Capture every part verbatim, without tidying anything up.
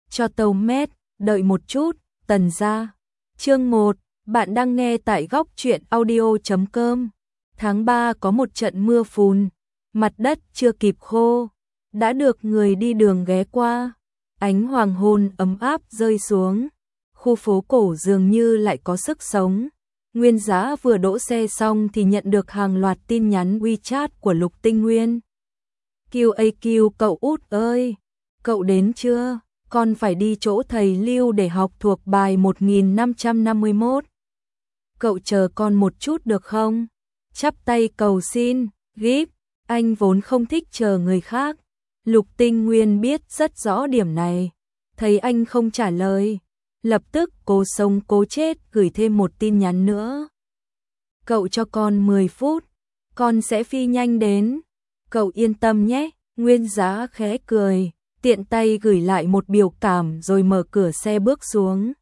cho tàu mét, đợi một chút, Tần gia. Chương một, bạn đang nghe tại góc truyện audio chấm com. Tháng ba có một trận mưa phùn, mặt đất chưa kịp khô, đã được người đi đường ghé qua. Ánh hoàng hôn ấm áp rơi xuống, khu phố cổ dường như lại có sức sống. Nguyên Giá vừa đỗ xe xong thì nhận được hàng loạt tin nhắn WeChat của Lục Tinh Nguyên. quy a quy cậu út ơi, cậu đến chưa? Con phải đi chỗ thầy Lưu để học thuộc bài một nghìn năm trăm năm mươi mốt. Cậu chờ con một chút được không? Chắp tay cầu xin, gíp, anh vốn không thích chờ người khác. Lục Tinh Nguyên biết rất rõ điểm này. Thấy anh không trả lời, lập tức cố sống cố chết gửi thêm một tin nhắn nữa. Cậu cho con mười phút, con sẽ phi nhanh đến. Cậu yên tâm nhé. Nguyên Giá khẽ cười, tiện tay gửi lại một biểu cảm rồi mở cửa xe bước xuống.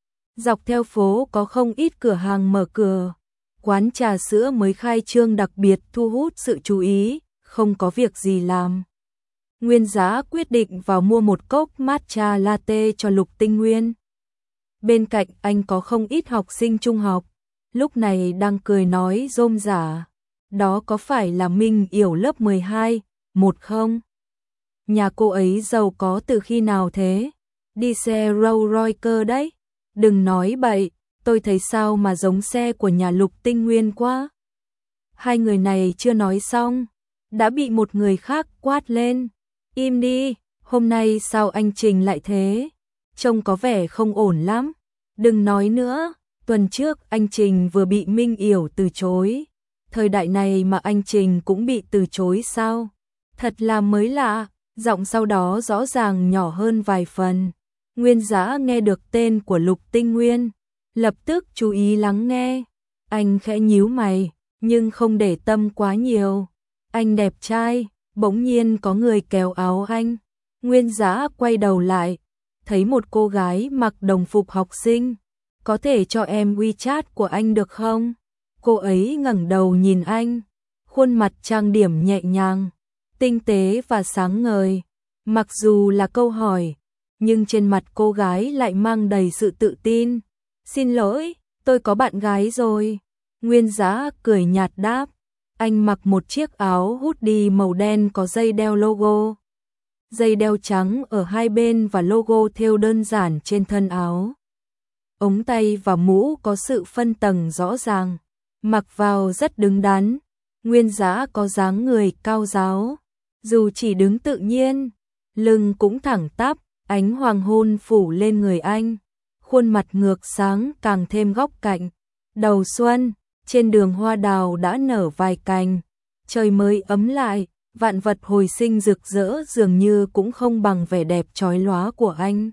Dọc theo phố có không ít cửa hàng mở cửa. Quán trà sữa mới khai trương đặc biệt thu hút sự chú ý, không có việc gì làm. Nguyên Giá quyết định vào mua một cốc matcha latte cho Lục Tinh Nguyên. Bên cạnh anh có không ít học sinh trung học, lúc này đang cười nói rôm rả. Đó có phải là Minh Yểu lớp mười hai, một không? Nhà cô ấy giàu có từ khi nào thế? Đi xe Rolls Royce đấy. Đừng nói bậy, tôi thấy sao mà giống xe của nhà Lục Tinh Nguyên quá. Hai người này chưa nói xong, đã bị một người khác quát lên. Im đi, hôm nay sao anh Trình lại thế? Trông có vẻ không ổn lắm. Đừng nói nữa, tuần trước anh Trình vừa bị Minh Yểu từ chối. Thời đại này mà anh Trình cũng bị từ chối sao? Thật là mới lạ, giọng sau đó rõ ràng nhỏ hơn vài phần. Nguyên Giá nghe được tên của Lục Tinh Nguyên, lập tức chú ý lắng nghe. Anh khẽ nhíu mày, nhưng không để tâm quá nhiều. Anh đẹp trai, bỗng nhiên có người kéo áo anh. Nguyên Giá quay đầu lại, thấy một cô gái mặc đồng phục học sinh. Có thể cho em WeChat của anh được không? Cô ấy ngẩng đầu nhìn anh, khuôn mặt trang điểm nhẹ nhàng, tinh tế và sáng ngời. Mặc dù là câu hỏi, nhưng trên mặt cô gái lại mang đầy sự tự tin. Xin lỗi, tôi có bạn gái rồi. Nguyên Giá cười nhạt đáp. Anh mặc một chiếc áo hoodie màu đen có dây đeo logo. Dây đeo trắng ở hai bên và logo thêu đơn giản trên thân áo. Ống tay và mũ có sự phân tầng rõ ràng, mặc vào rất đứng đắn. Nguyên Giá có dáng người cao ráo, dù chỉ đứng tự nhiên, lưng cũng thẳng tắp. Ánh hoàng hôn phủ lên người anh, khuôn mặt ngược sáng càng thêm góc cạnh. Đầu xuân, trên đường hoa đào đã nở vài cành, trời mới ấm lại, vạn vật hồi sinh rực rỡ dường như cũng không bằng vẻ đẹp chói lóa của anh.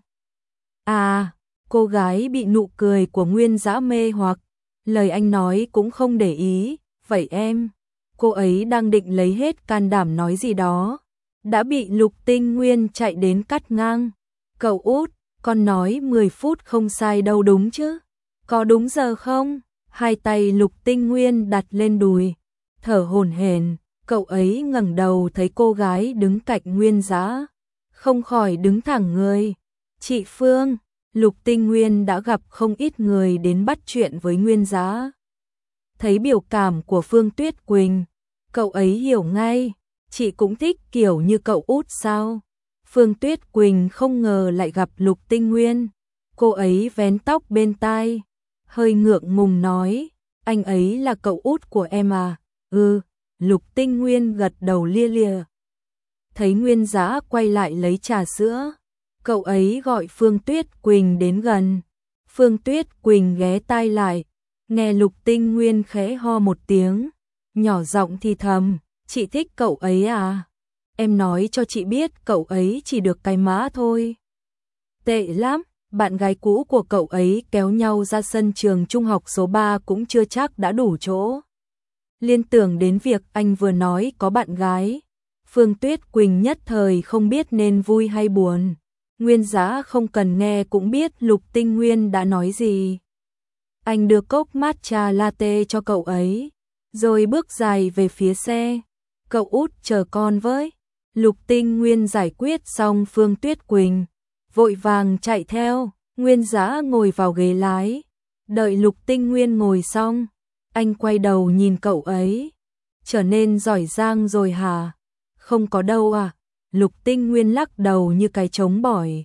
À, cô gái bị nụ cười của Nguyên Giá mê hoặc, lời anh nói cũng không để ý. Vậy em? Cô ấy đang định lấy hết can đảm nói gì đó, đã bị Lục Tinh Nguyên chạy đến cắt ngang. Cậu út, con nói mười phút không sai đâu đúng chứ? Có đúng giờ không? Hai tay Lục Tinh Nguyên đặt lên đùi, thở hổn hển. Cậu ấy ngẩng đầu thấy cô gái đứng cạnh Nguyên Giá, không khỏi đứng thẳng người. Chị Phương, Lục Tinh Nguyên đã gặp không ít người đến bắt chuyện với Nguyên Giá. Thấy biểu cảm của Phương Tuyết Quỳnh, cậu ấy hiểu ngay, chị cũng thích kiểu như cậu út sao? Phương Tuyết Quỳnh không ngờ lại gặp Lục Tinh Nguyên. Cô ấy vén tóc bên tai, hơi ngượng ngùng nói, anh ấy là cậu út của em à? Ừ, Lục Tinh Nguyên gật đầu lia lịa. Thấy Nguyên Giá quay lại lấy trà sữa, cậu ấy gọi Phương Tuyết Quỳnh đến gần. Phương Tuyết Quỳnh ghé tai lại, nghe Lục Tinh Nguyên khẽ ho một tiếng, nhỏ giọng thì thầm, chị thích cậu ấy à? Em nói cho chị biết cậu ấy chỉ được cái má thôi. Tệ lắm, bạn gái cũ của cậu ấy kéo nhau ra sân trường trung học số ba cũng chưa chắc đã đủ chỗ. Liên tưởng đến việc anh vừa nói có bạn gái, Phương Tuyết Quỳnh nhất thời không biết nên vui hay buồn. Nguyên Giá không cần nghe cũng biết Lục Tinh Nguyên đã nói gì. Anh đưa cốc matcha latte cho cậu ấy, rồi bước dài về phía xe. Cậu út chờ con với. Lục Tinh Nguyên giải quyết xong Phương Tuyết Quỳnh, vội vàng chạy theo. Nguyên Dã ngồi vào ghế lái, đợi Lục Tinh Nguyên ngồi xong, anh quay đầu nhìn cậu ấy. Trở nên giỏi giang rồi hả? Không có đâu à? Lục Tinh Nguyên lắc đầu như cái trống bỏi.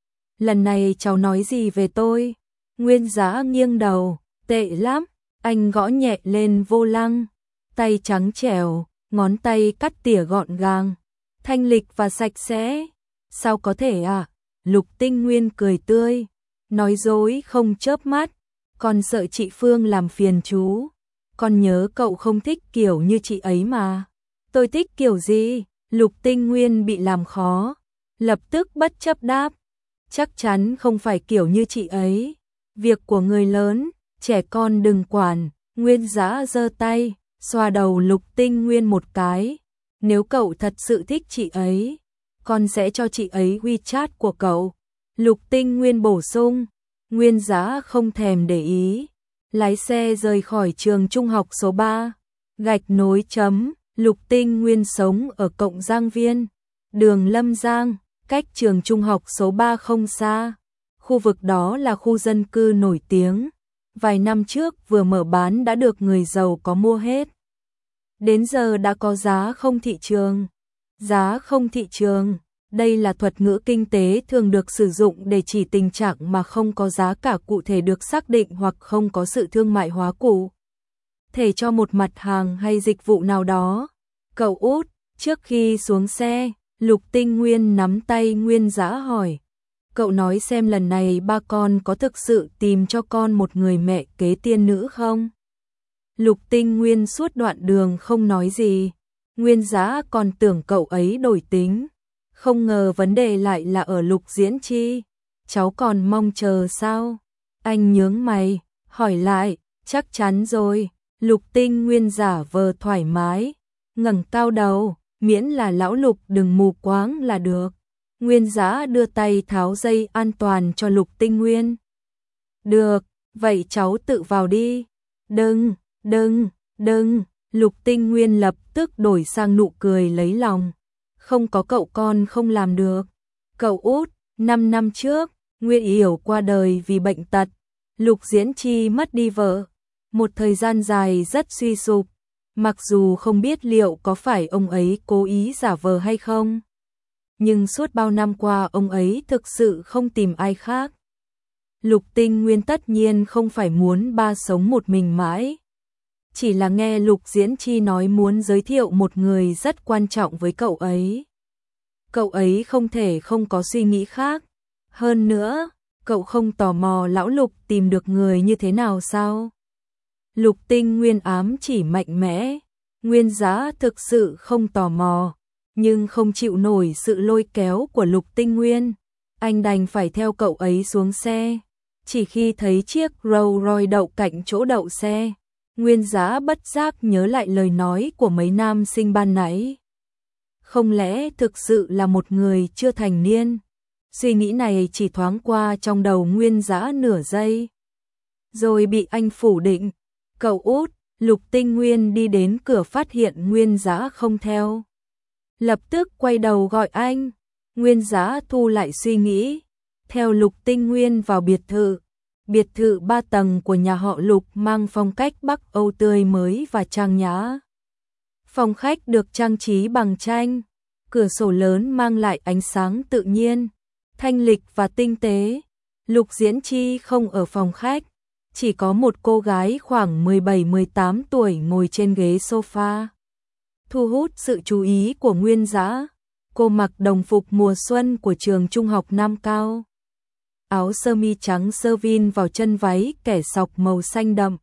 Lần này cháu nói gì về tôi? Nguyên Dã nghiêng đầu, tệ lắm. Anh gõ nhẹ lên vô lăng, tay trắng trẻo, ngón tay cắt tỉa gọn gàng, thanh lịch và sạch sẽ. Sao có thể à? Lục Tinh Nguyên cười tươi, nói dối không chớp mắt. Con sợ chị Phương làm phiền chú. Con nhớ cậu không thích kiểu như chị ấy mà. Tôi thích kiểu gì? Lục Tinh Nguyên bị làm khó, lập tức bất chấp đáp. Chắc chắn không phải kiểu như chị ấy. Việc của người lớn, trẻ con đừng quản. Nguyên Dã giơ tay, xoa đầu Lục Tinh Nguyên một cái. Nếu cậu thật sự thích chị ấy, con sẽ cho chị ấy WeChat của cậu. Lục Tinh Nguyên bổ sung. Nguyên Dã không thèm để ý, lái xe rời khỏi trường trung học số ba. Gạch nối chấm. Lục Tinh Nguyên sống ở Cộng Giang Viên, đường Lâm Giang, cách trường trung học số ba không xa. Khu vực đó là khu dân cư nổi tiếng, vài năm trước vừa mở bán đã được người giàu có mua hết. Đến giờ đã có giá không thị trường. Giá không thị trường, đây là thuật ngữ kinh tế thường được sử dụng để chỉ tình trạng mà không có giá cả cụ thể được xác định hoặc không có sự thương mại hóa cụ thể cho một mặt hàng hay dịch vụ nào đó. Cậu út, trước khi xuống xe, Lục Tinh Nguyên nắm tay Nguyên Dã hỏi. Cậu nói xem lần này ba con có thực sự tìm cho con một người mẹ kế tiên nữ không? Lục Tinh Nguyên suốt đoạn đường không nói gì. Nguyên Dã còn tưởng cậu ấy đổi tính. Không ngờ vấn đề lại là ở Lục Diễn Chi. Cháu còn mong chờ sao? Anh nhướng mày, hỏi lại. Chắc chắn rồi. Lục Tinh Nguyên giả vờ thoải mái, ngẩng cao đầu, miễn là lão Lục đừng mù quáng là được. Nguyên Dã đưa tay tháo dây an toàn cho Lục Tinh Nguyên. Được, vậy cháu tự vào đi. Đừng, đừng, đừng. Lục Tinh Nguyên lập tức đổi sang nụ cười lấy lòng. Không có cậu con không làm được. Cậu út, năm năm trước, Nguyên Yểu qua đời vì bệnh tật. Lục Diễn Chi mất đi vợ. Một thời gian dài rất suy sụp. Mặc dù không biết liệu có phải ông ấy cố ý giả vờ hay không, nhưng suốt bao năm qua ông ấy thực sự không tìm ai khác. Lục Tinh Nguyên tất nhiên không phải muốn ba sống một mình mãi. Chỉ là nghe Lục Diễn Chi nói muốn giới thiệu một người rất quan trọng với cậu ấy. Cậu ấy không thể không có suy nghĩ khác. Hơn nữa, cậu không tò mò lão Lục tìm được người như thế nào sao? Lục Tinh Nguyên ám chỉ mạnh mẽ. Nguyên Dã thực sự không tò mò, nhưng không chịu nổi sự lôi kéo của Lục Tinh Nguyên. Anh đành phải theo cậu ấy xuống xe. Chỉ khi thấy chiếc Rolls Royce đậu cạnh chỗ đậu xe, Nguyên Dã bất giác nhớ lại lời nói của mấy nam sinh ban nãy. Không lẽ thực sự là một người chưa thành niên? Suy nghĩ này chỉ thoáng qua trong đầu Nguyên Dã nửa giây, rồi bị anh phủ định. Cậu út, Lục Tinh Nguyên đi đến cửa phát hiện Nguyên Dã không theo. Lập tức quay đầu gọi anh. Nguyên Dã thu lại suy nghĩ, theo Lục Tinh Nguyên vào biệt thự. Biệt thự ba tầng của nhà họ Lục mang phong cách Bắc Âu tươi mới và trang nhã. Phòng khách được trang trí bằng tranh, cửa sổ lớn mang lại ánh sáng tự nhiên, thanh lịch và tinh tế. Lục Diễn Chi không ở phòng khách, chỉ có một cô gái khoảng mười bảy mười tám tuổi ngồi trên ghế sofa. Thu hút sự chú ý của Nguyên Dã. Cô mặc đồng phục mùa xuân của trường trung học Nam Cao. Áo sơ mi trắng sơ vin vào chân váy kẻ sọc màu xanh đậm.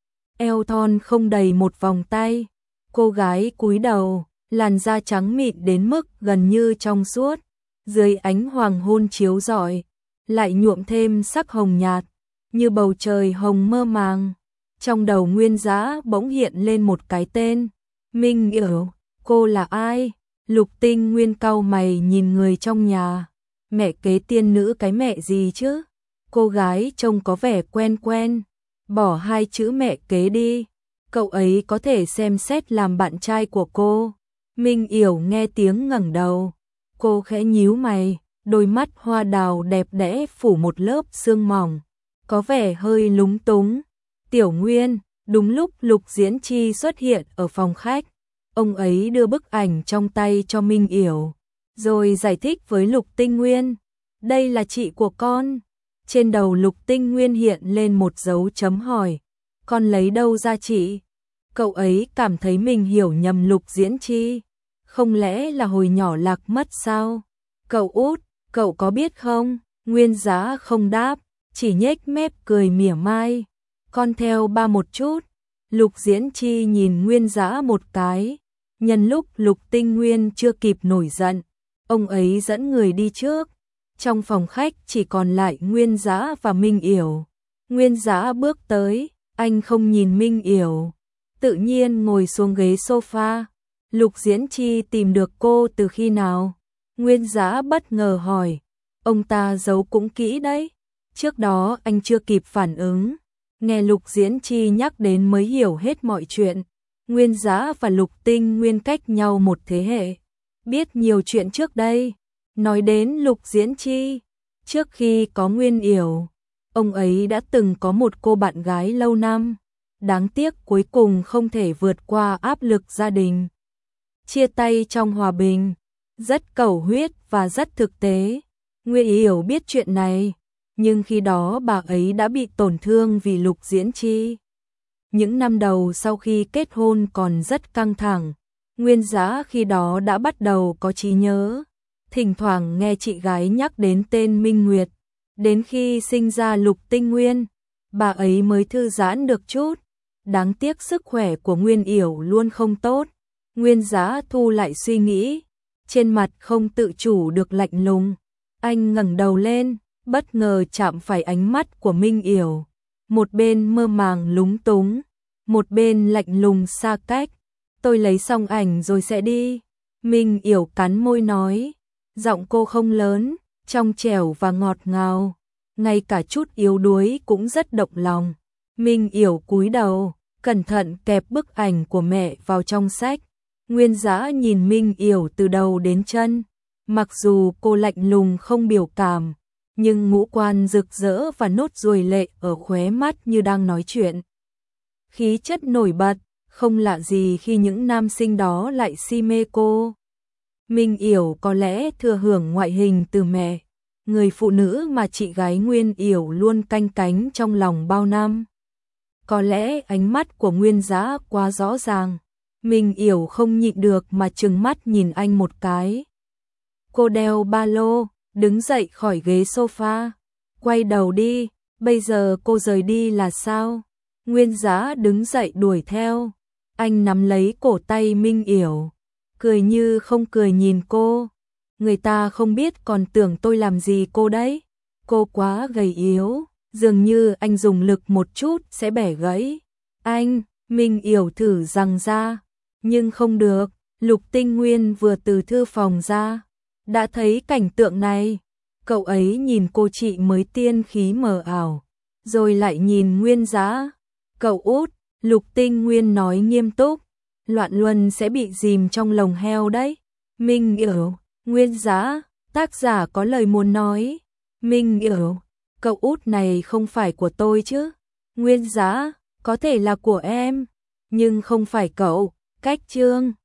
Eo thon không đầy một vòng tay. Cô gái cúi đầu, làn da trắng mịn đến mức gần như trong suốt. Dưới ánh hoàng hôn chiếu rọi, lại nhuộm thêm sắc hồng nhạt, như bầu trời hồng mơ màng. Trong đầu Nguyên Dã bỗng hiện lên một cái tên. Minh Yểu. Cô là ai? Lục Tinh Nguyên cau mày nhìn người trong nhà. Mẹ kế tiên nữ cái mẹ gì chứ? Cô gái trông có vẻ quen quen. Bỏ hai chữ mẹ kế đi. Cậu ấy có thể xem xét làm bạn trai của cô. Minh Yểu nghe tiếng ngẩng đầu. Cô khẽ nhíu mày. đôi mắt hoa đào đẹp đẽ phủ một lớp sương mỏng, có vẻ hơi lúng túng. Tiểu Nguyên, đúng lúc Lục Diễn Chi xuất hiện ở phòng khách, ông ấy đưa bức ảnh trong tay cho Minh Yểu, rồi giải thích với Lục Tinh Nguyên, đây là chị của con. Trên đầu Lục Tinh Nguyên hiện lên một dấu chấm hỏi, con lấy đâu ra chị? Cậu ấy cảm thấy mình hiểu nhầm Lục Diễn Chi, không lẽ là hồi nhỏ lạc mất sao? Cậu út, cậu có biết không? Nguyên Giá không đáp, chỉ nhếch mép cười mỉa mai. Con theo ba một chút. Lục Diễn Chi nhìn Nguyên Giá một cái, nhân lúc Lục Tinh Nguyên chưa kịp nổi giận, ông ấy dẫn người đi trước. Trong phòng khách chỉ còn lại Nguyên Giá và Minh Yểu. Nguyên Giá bước tới, anh không nhìn Minh Yểu, tự nhiên ngồi xuống ghế sofa. Lục Diễn Chi tìm được cô từ khi nào? Nguyên Giá bất ngờ hỏi. Ông ta giấu cũng kỹ đấy. Trước đó anh chưa kịp phản ứng. Nghe Lục Diễn Chi nhắc đến mới hiểu hết mọi chuyện. Nguyên Giá và Lục Tinh Nguyên cách nhau một thế hệ, biết nhiều chuyện trước đây. Nói đến Lục Diễn Chi, trước khi có Nguyên Yểu, ông ấy đã từng có một cô bạn gái lâu năm. Đáng tiếc cuối cùng không thể vượt qua áp lực gia đình. Chia tay trong hòa bình, rất cầu huyết và rất thực tế. Nguyên Yểu biết chuyện này, nhưng khi đó bà ấy đã bị tổn thương vì Lục Diễn Chi. Những năm đầu sau khi kết hôn còn rất căng thẳng, Nguyên Giá khi đó đã bắt đầu có trí nhớ. Thỉnh thoảng nghe chị gái nhắc đến tên Minh Nguyệt. Đến khi sinh ra Lục Tinh Nguyên, bà ấy mới thư giãn được chút. Đáng tiếc sức khỏe của Nguyên Yểu luôn không tốt. Nguyên Giá thu lại suy nghĩ, trên mặt không tự chủ được lạnh lùng. Anh ngẩng đầu lên, bất ngờ chạm phải ánh mắt của Minh Yểu. Một bên mơ màng lúng túng, một bên lạnh lùng xa cách. Tôi lấy xong ảnh rồi sẽ đi. Minh Yểu cắn môi nói. Giọng cô không lớn, trong trẻo và ngọt ngào, ngay cả chút yếu đuối cũng rất động lòng. Minh Yểu cúi đầu, cẩn thận kẹp bức ảnh của mẹ vào trong sách. Nguyên Giá nhìn Minh Yểu từ đầu đến chân, mặc dù cô lạnh lùng không biểu cảm, nhưng ngũ quan rực rỡ và nốt ruồi lệ ở khóe mắt như đang nói chuyện. Khí chất nổi bật, không lạ gì khi những nam sinh đó lại si mê cô. Minh Yểu có lẽ thừa hưởng ngoại hình từ mẹ, người phụ nữ mà chị gái Nguyên Yểu luôn canh cánh trong lòng bao năm. Có lẽ ánh mắt của Nguyên Giá quá rõ ràng, Minh Yểu không nhịn được mà trừng mắt nhìn anh một cái. Cô đeo ba lô, đứng dậy khỏi ghế sofa, quay đầu đi, bây giờ cô rời đi là sao? Nguyên Giá đứng dậy đuổi theo, anh nắm lấy cổ tay Minh Yểu, cười như không cười nhìn cô. Người ta không biết còn tưởng tôi làm gì cô đấy. Cô quá gầy yếu, dường như anh dùng lực một chút sẽ bẻ gãy. Anh, Minh Yểu thử rằng ra, nhưng không được. Lục Tinh Nguyên vừa từ thư phòng ra, đã thấy cảnh tượng này. Cậu ấy nhìn cô chị mới tiên khí mờ ảo, rồi lại nhìn Nguyên Giá. Cậu út, Lục Tinh Nguyên nói nghiêm túc, Loạn Luân sẽ bị dìm trong lồng heo đấy. Minh Yểu, Nguyên Giá, tác giả có lời muốn nói. Minh Yểu, cậu út này không phải của tôi chứ? Nguyên Giá, có thể là của em, nhưng không phải cậu. Cách chương